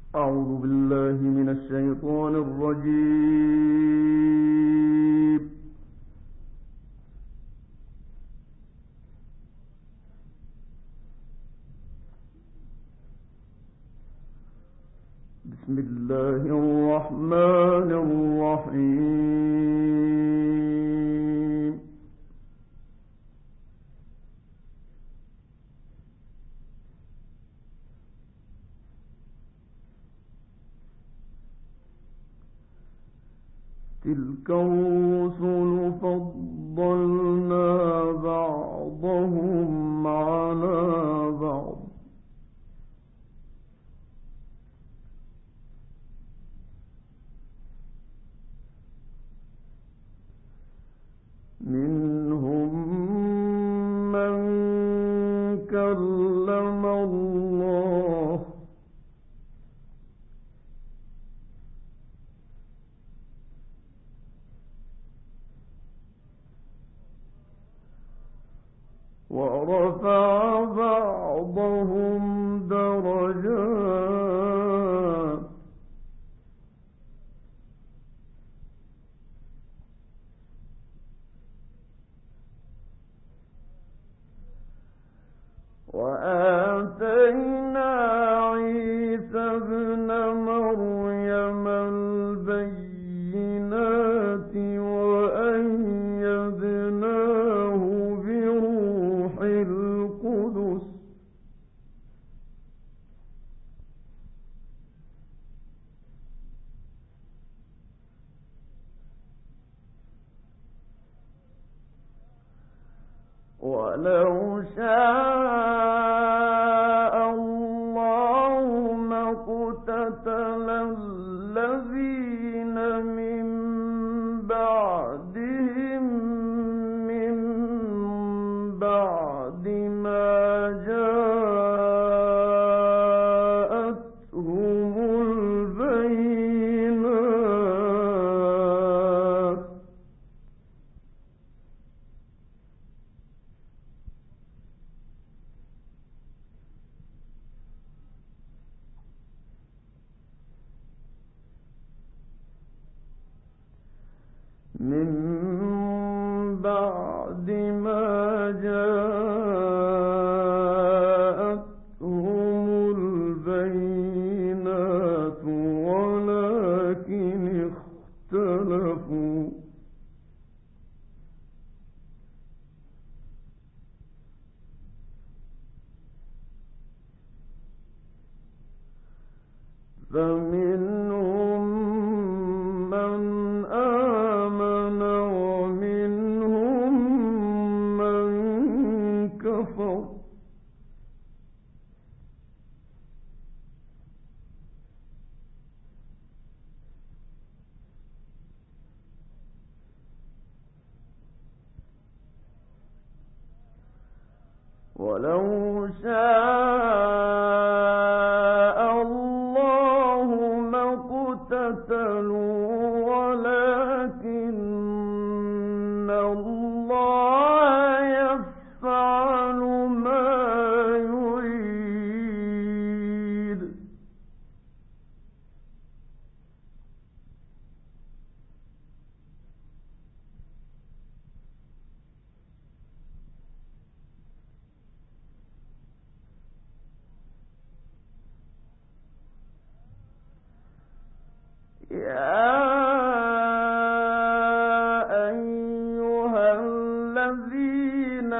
أعوذ بالله من الشيطان الرجيم. بسم الله الرحمن الرحيم. تلك الرسل فضلنا بعضهم على بعض منهم من كلم الله ورفع بعضهم درجات وآتينا عيسى ابن مريم البينات وأيدناه بروح القدس ولو شاء الله ما اقتتل الذين من بعدهم من بعد ما جاءتهم البينات من بعد ما جاءتهم البينات ولكن اختلفوا فمنهم من آمن ومنهم من كفر ولو شاء الله ما اقتتلوا ولكن الله يفعل ما يريد يا أيها الذين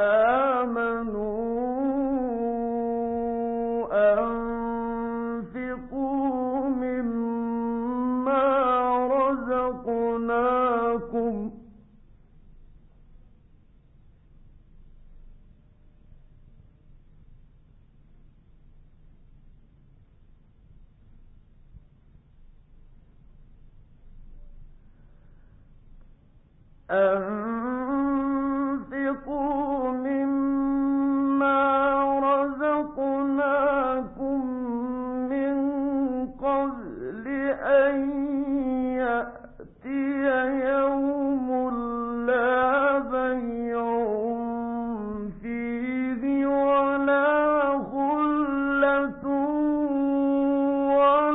آمنوا أنفقوا مما رزقناكم أنفقوا مما رزقناكم من قبل أن يأتي يوم لا بيع فيه ولا خلة ولا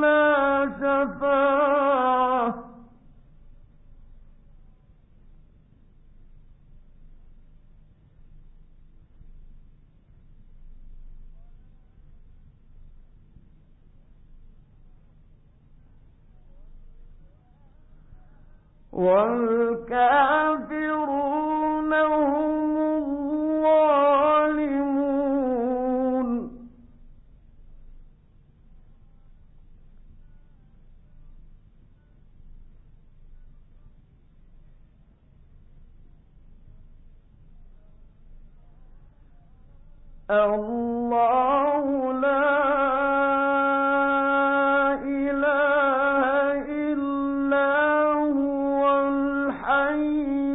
والكافرون هم الظالمون. الله لا إله إلا هو الحي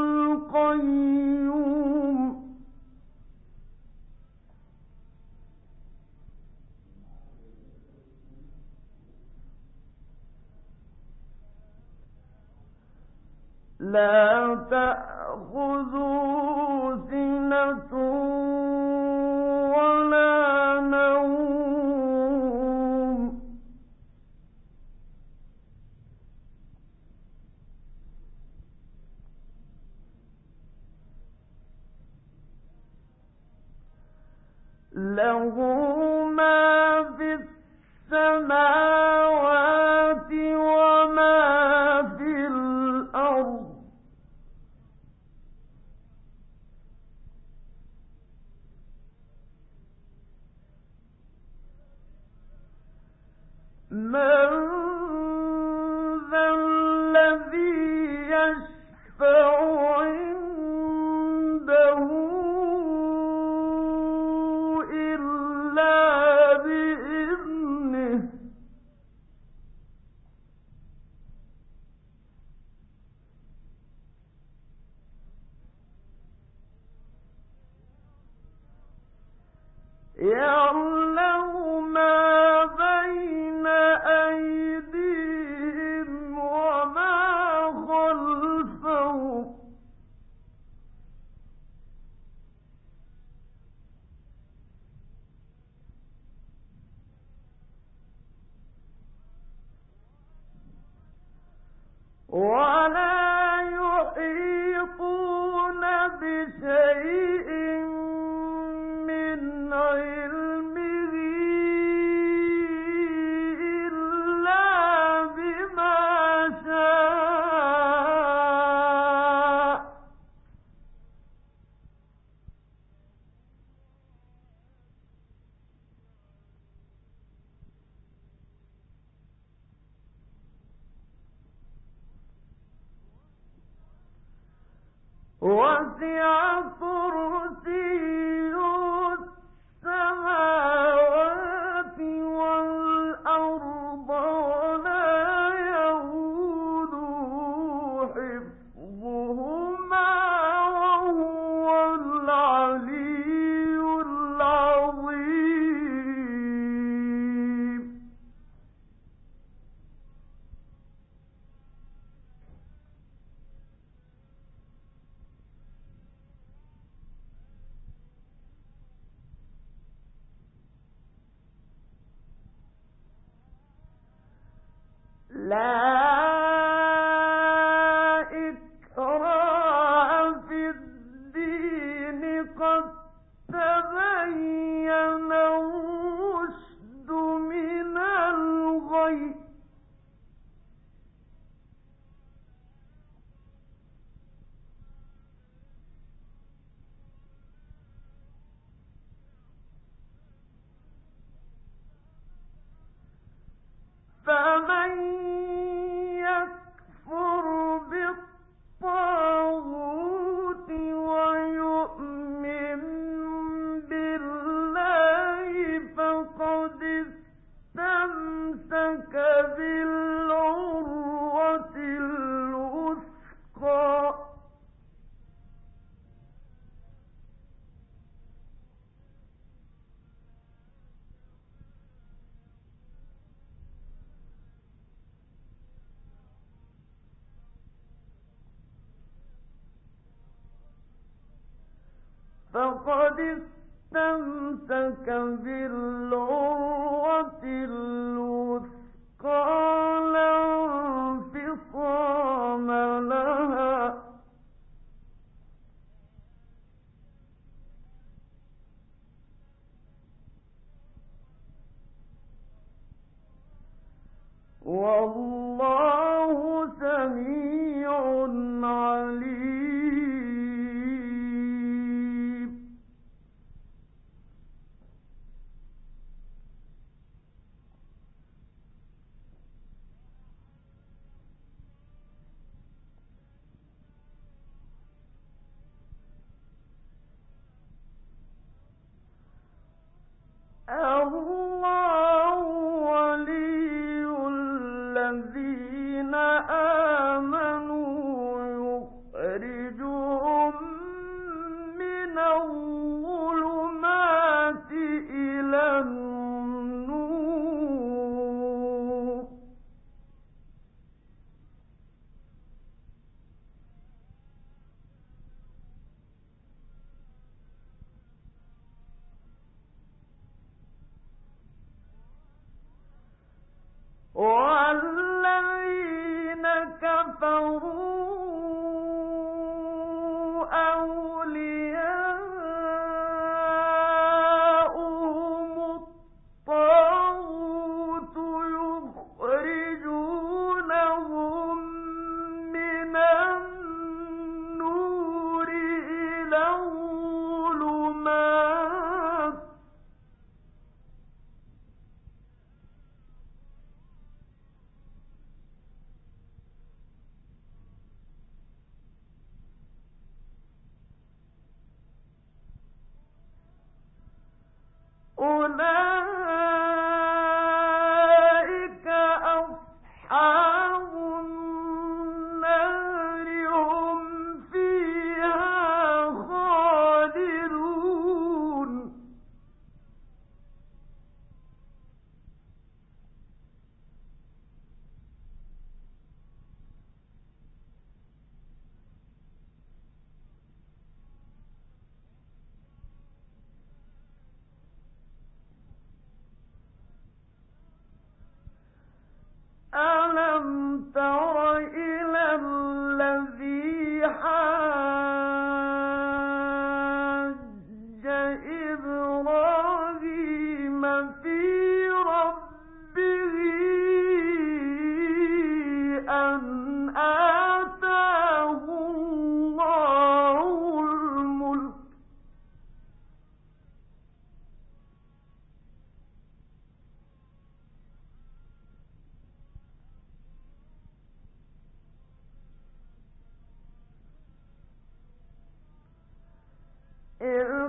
القيوم. لا تأخذه سنة ولا نوم. له ما في السماوات وما في الأرض. من ذا الذي يشفع عنده إلا بإذنه. يعلم ما بين أيديهم وما خلفهم. ولا يحيطون بشيء من علمه إلا بما شاء. وسع كرسيه السماوات والأرض ولا يئوده حفظهما وهو العلي العظيم. لا إكراه في الدين قد تبين الرشد من الغي. فمن يكفر بالطاغوت ويؤمن بالله فقد استمسك بالعروة الوثقى. فقد استمسك بالعروة الوثقى لا انفصام لها. والله سميع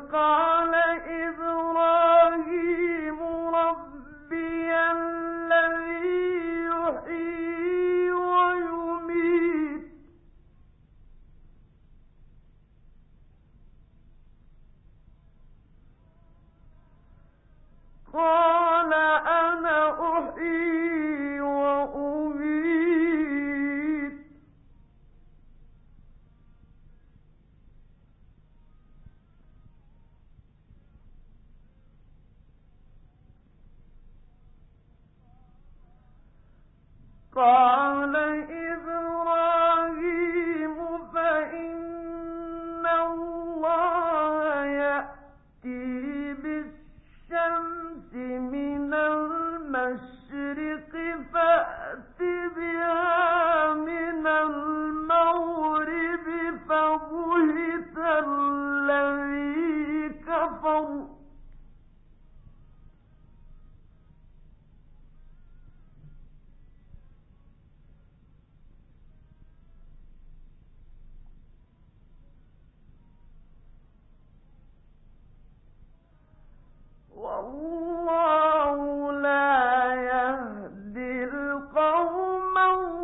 قال إبراهيم ربي الذي يحيي ويميت قال أنا أحيي وأميت قال إبراهيم فإن الله يأتي بالشمس من المشرق فأت بها من المغرب فبهت الذي كفر والله لا يهدي القوم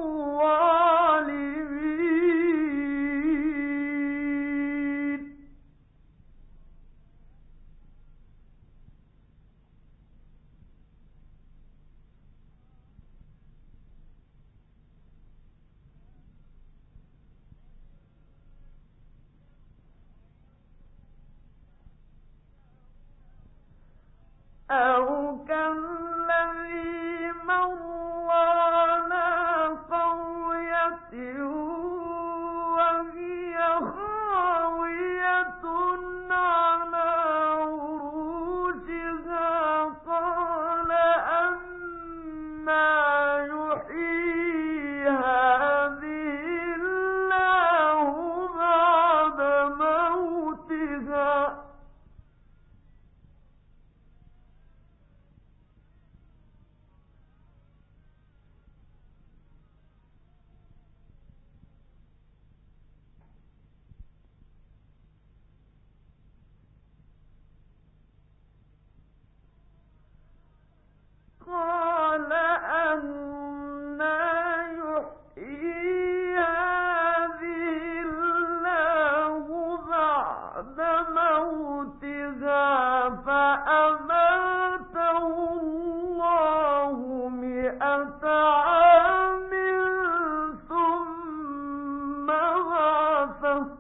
الظالمين أو كالذي مر على قرية وهي خاوية على عروشها قال أنى يحيي هذه الله بعد موتها قال أنى يحيي هذه الله بعد موتها فأماته الله 100 عام ثم بعثه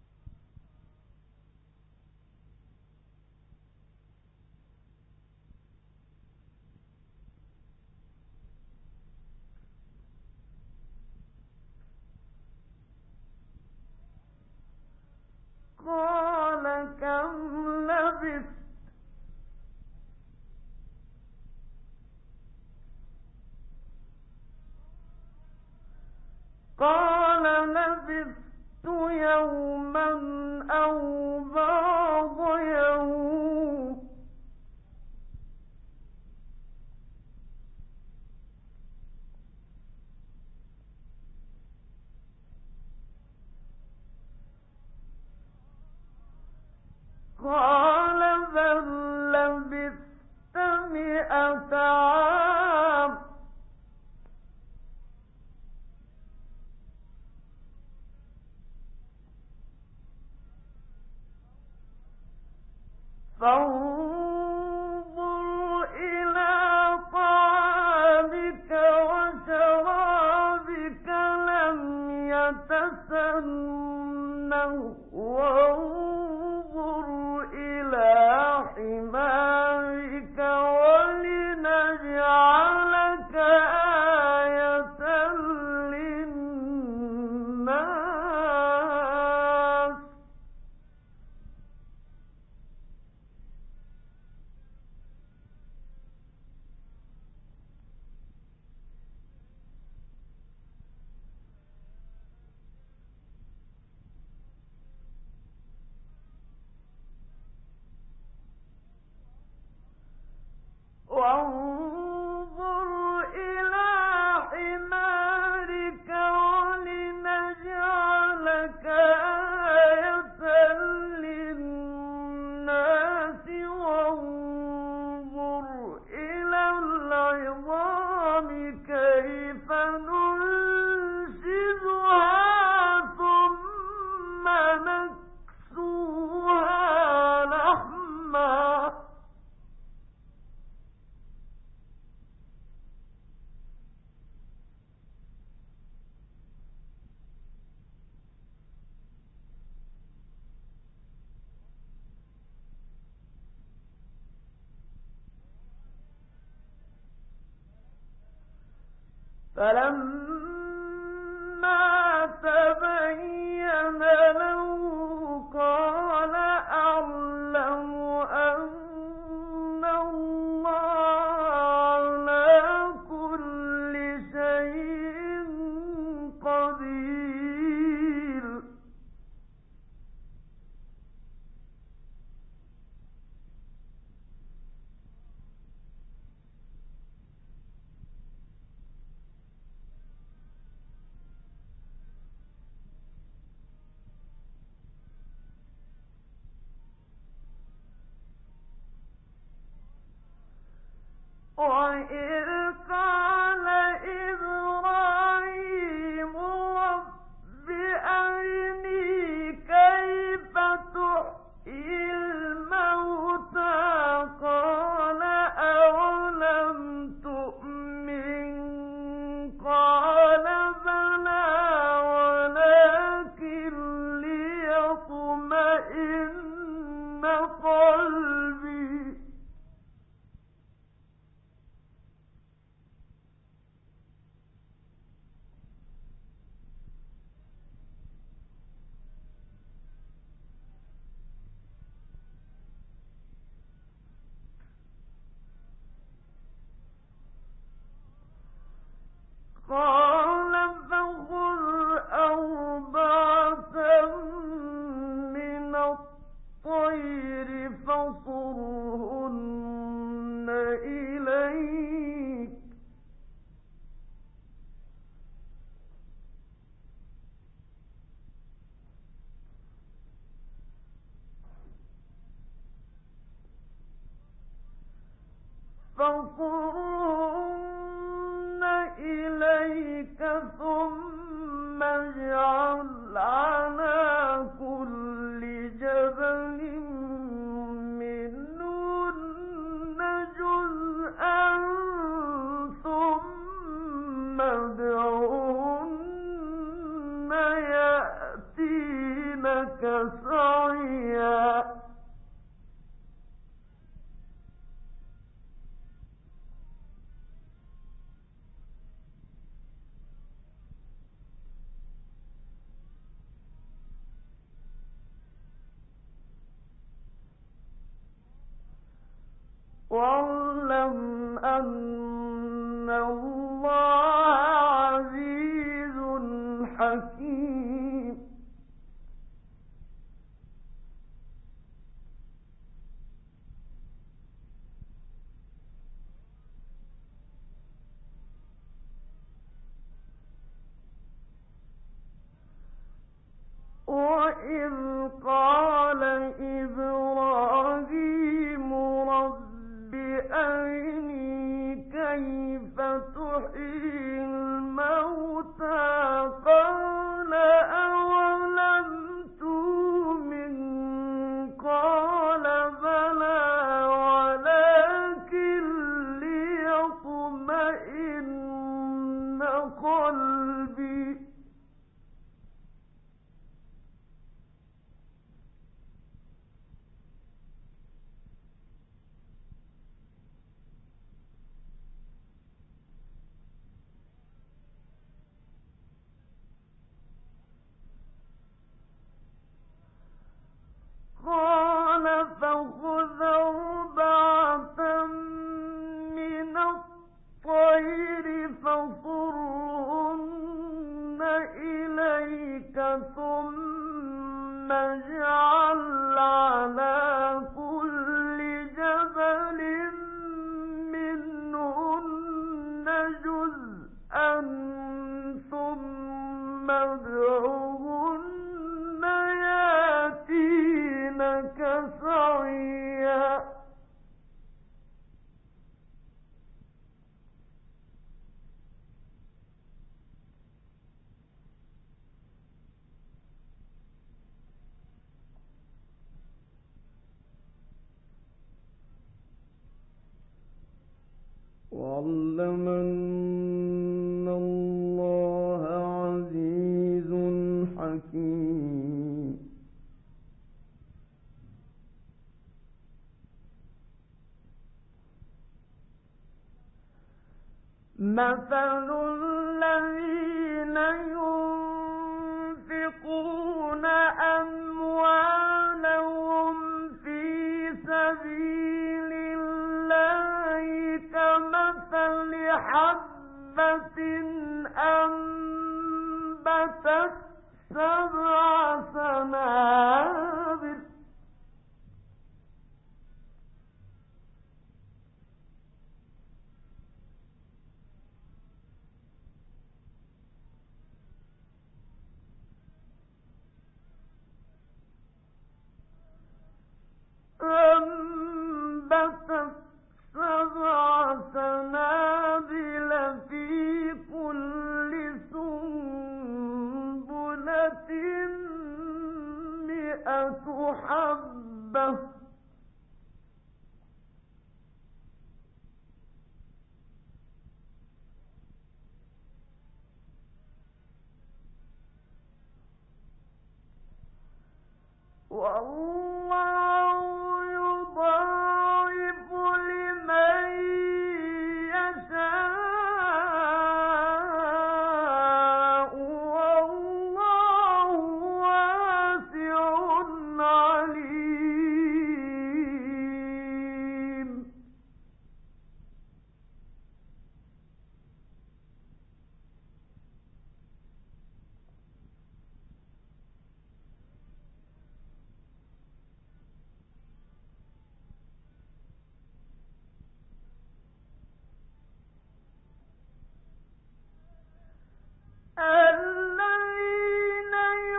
قال كم لبثت قال لبثت يوما أو بعض يوم قال بل لبثت 100 عام فانظر إلى طعامك وشرابك لم يتسنه وانظر فلما تبين له قال أعلم أن الله على كل شيء قدير. وإذ قال إبراهيم رب أرني كيف تحيي الموتى قال أولم تؤمن قال بلى ولكن ليطمئن قلبي. قال فخذ أربعة من الطير فصرهن إليك ثم اجعل على كل جبل منهن جزءا ثم ادعهن يأتينك سعيا. واعلم أن الله عزيز حكيم. وإذ قال إبراهيم رب أرني كيف تحيي الموتى قال أولم تؤمن قال بلى ولكن ليطمئن قلبي. قال فخذ أربعة من الطير فصرهن إليك ثم اجعل على كل جبل منهن جزءا ثم ادعهن يأتينك سعيا. واعلم أن الله عزيز حكيم. مثل الذين ينفقون أموالهم في سبيل الله كمثل حبة أنبتت 7 سنابل في كل سنبلة 100 حبة والله يضاعف لمن يشاء والله واسع عليم الذين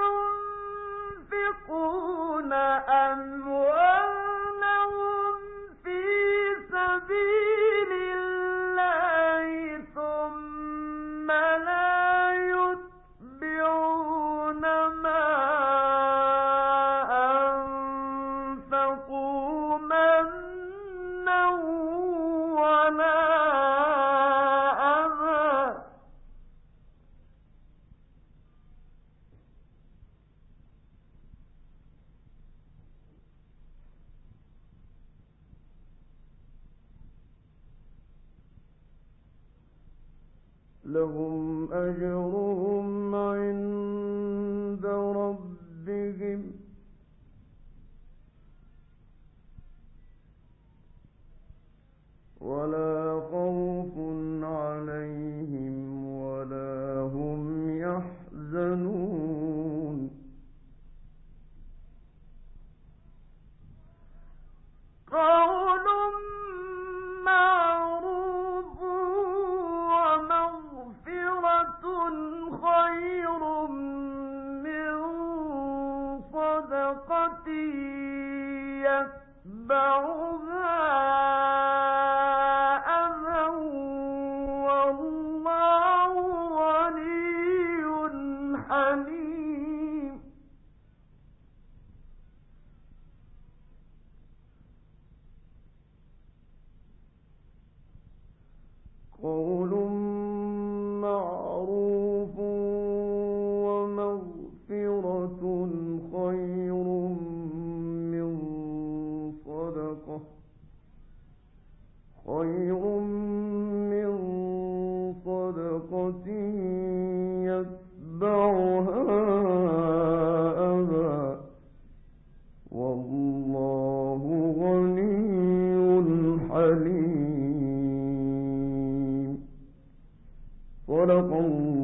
ينفقون أموالهم في سبيل الله ثم لا يتبعون ما أنفقوا منا ولا لهم أجرهم عند ربهم ولا خوف عليهم ولا هم يحزنون قول معروف ومغفرة خير من صدقة يتبعها أذى والله غني حليم قول معروف ومغفرة خير من صدقة يتبعها أذى والله غني حليم صدق الله